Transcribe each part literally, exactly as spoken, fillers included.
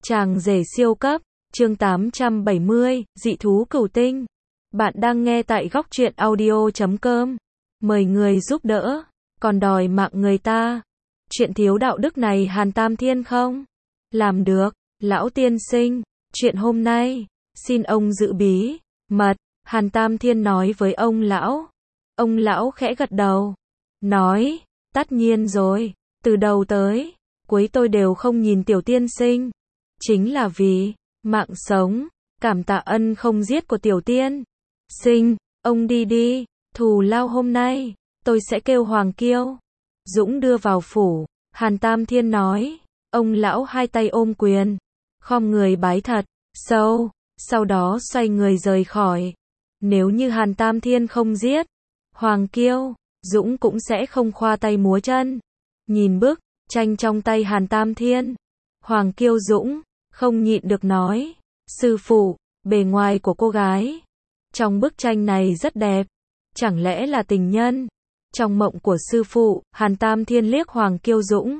Chàng rể siêu cấp, chương tám trăm bảy mươi, dị thú cửu tinh. Bạn đang nghe tại góc truyện audio chấm com. Mời người giúp đỡ, còn đòi mạng người ta. Chuyện thiếu đạo đức này Hàn Tam Thiên không? Làm được, lão tiên sinh, chuyện hôm nay, xin ông giữ bí mật, Hàn Tam Thiên nói với ông lão. Ông lão khẽ gật đầu, nói, tất nhiên rồi, từ đầu tới cuối tôi đều không nhìn tiểu tiên sinh. Chính là vì mạng sống, cảm tạ ân không giết của tiểu tiên sinh, ông đi đi, thù lao hôm nay, tôi sẽ kêu Hoàng Kiêu Dũng đưa vào phủ. Hàn Tam Thiên nói, ông lão hai tay ôm quyền, khom người bái thật sâu, sau đó xoay người rời khỏi. Nếu như Hàn Tam Thiên không giết Hoàng Kiêu Dũng cũng sẽ không khoa tay múa chân. Nhìn bức tranh trong tay Hàn Tam Thiên, Hoàng Kiêu Dũng không nhịn được nói, sư phụ, bề ngoài của cô gái trong bức tranh này rất đẹp, chẳng lẽ là tình nhân trong mộng của sư phụ? Hàn Tam Thiên liếc Hoàng Kiêu Dũng,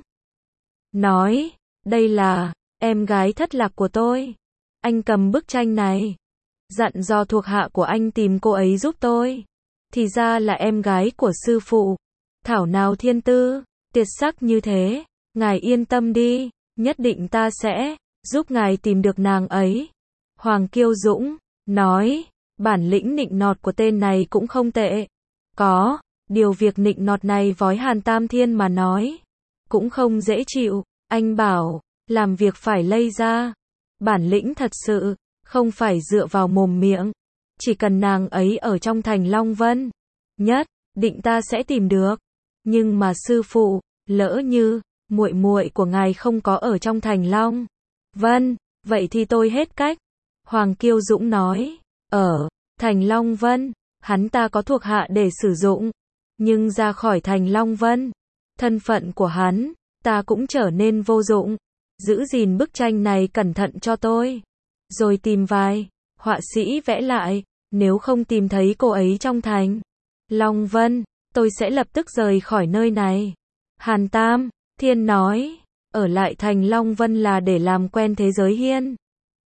nói, đây là em gái thất lạc của tôi. Anh cầm bức tranh này, dặn dò thuộc hạ của anh tìm cô ấy giúp tôi. Thì ra là em gái của sư phụ. Thảo nào thiên tư tuyệt sắc như thế. Ngài yên tâm đi, nhất định ta sẽ giúp ngài tìm được nàng ấy. Hoàng Kiêu Dũng nói, bản lĩnh nịnh nọt của tên này cũng không tệ. Có điều việc nịnh nọt này với Hàn Tam Thiên mà nói cũng không dễ chịu. Anh bảo, làm việc phải lây ra. Bản lĩnh thật sự không phải dựa vào mồm miệng. Chỉ cần nàng ấy ở trong thành Long Vân, nhất định ta sẽ tìm được. Nhưng mà sư phụ, lỡ như muội muội của ngài không có ở trong thành Long Vân, vậy thì tôi hết cách. Hoàng Kiêu Dũng nói, ở thành Long Vân, hắn ta có thuộc hạ để sử dụng, nhưng ra khỏi thành Long Vân, thân phận của hắn ta cũng trở nên vô dụng. Giữ gìn bức tranh này cẩn thận cho tôi, rồi tìm vài họa sĩ vẽ lại. Nếu không tìm thấy cô ấy trong thành Long Vân, tôi sẽ lập tức rời khỏi nơi này. Hàn Tam Thiên nói, ở lại thành Long Vân là để làm quen thế giới hiên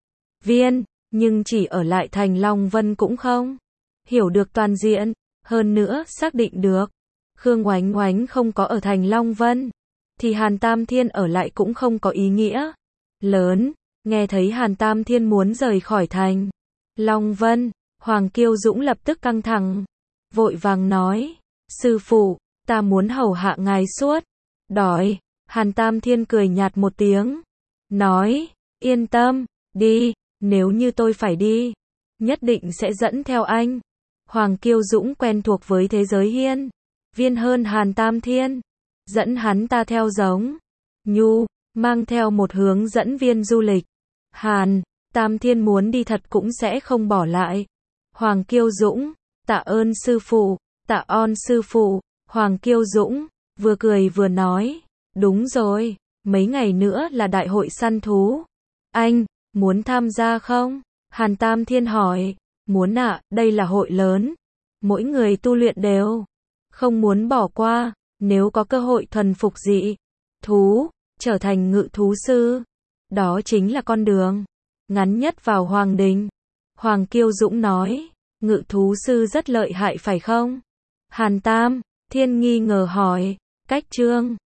viên, nhưng chỉ ở lại thành Long Vân cũng không hiểu được toàn diện. Hơn nữa xác định được Khương Oánh Oánh không có ở thành Long Vân, thì Hàn Tam Thiên ở lại cũng không có ý nghĩa lớn. Nghe thấy Hàn Tam Thiên muốn rời khỏi thành Long Vân, Hoàng Kiêu Dũng lập tức căng thẳng, vội vàng nói, sư phụ, ta muốn hầu hạ ngài suốt đói. Hàn Tam Thiên cười nhạt một tiếng, nói, yên tâm đi, nếu như tôi phải đi, nhất định sẽ dẫn theo anh. Hoàng Kiêu Dũng quen thuộc với thế giới hiên viên hơn Hàn Tam Thiên, dẫn hắn ta theo giống nhu, mang theo một hướng dẫn viên du lịch. Hàn Tam Thiên muốn đi thật cũng sẽ không bỏ lại. Hoàng Kiêu Dũng, tạ ơn sư phụ, tạ ơn sư phụ. Hoàng Kiêu Dũng vừa cười vừa nói, đúng rồi, mấy ngày nữa là đại hội săn thú. Anh muốn tham gia không? Hàn Tam Thiên hỏi. Muốn ạ, à, đây là hội lớn, mỗi người tu luyện đều không muốn bỏ qua. Nếu có cơ hội thuần phục dị thú, trở thành ngự thú sư, đó chính là con đường ngắn nhất vào hoàng đình. Hoàng Kiêu Dũng nói, ngự thú sư rất lợi hại phải không? Hàn Tam Thiên nghi ngờ hỏi, cách chương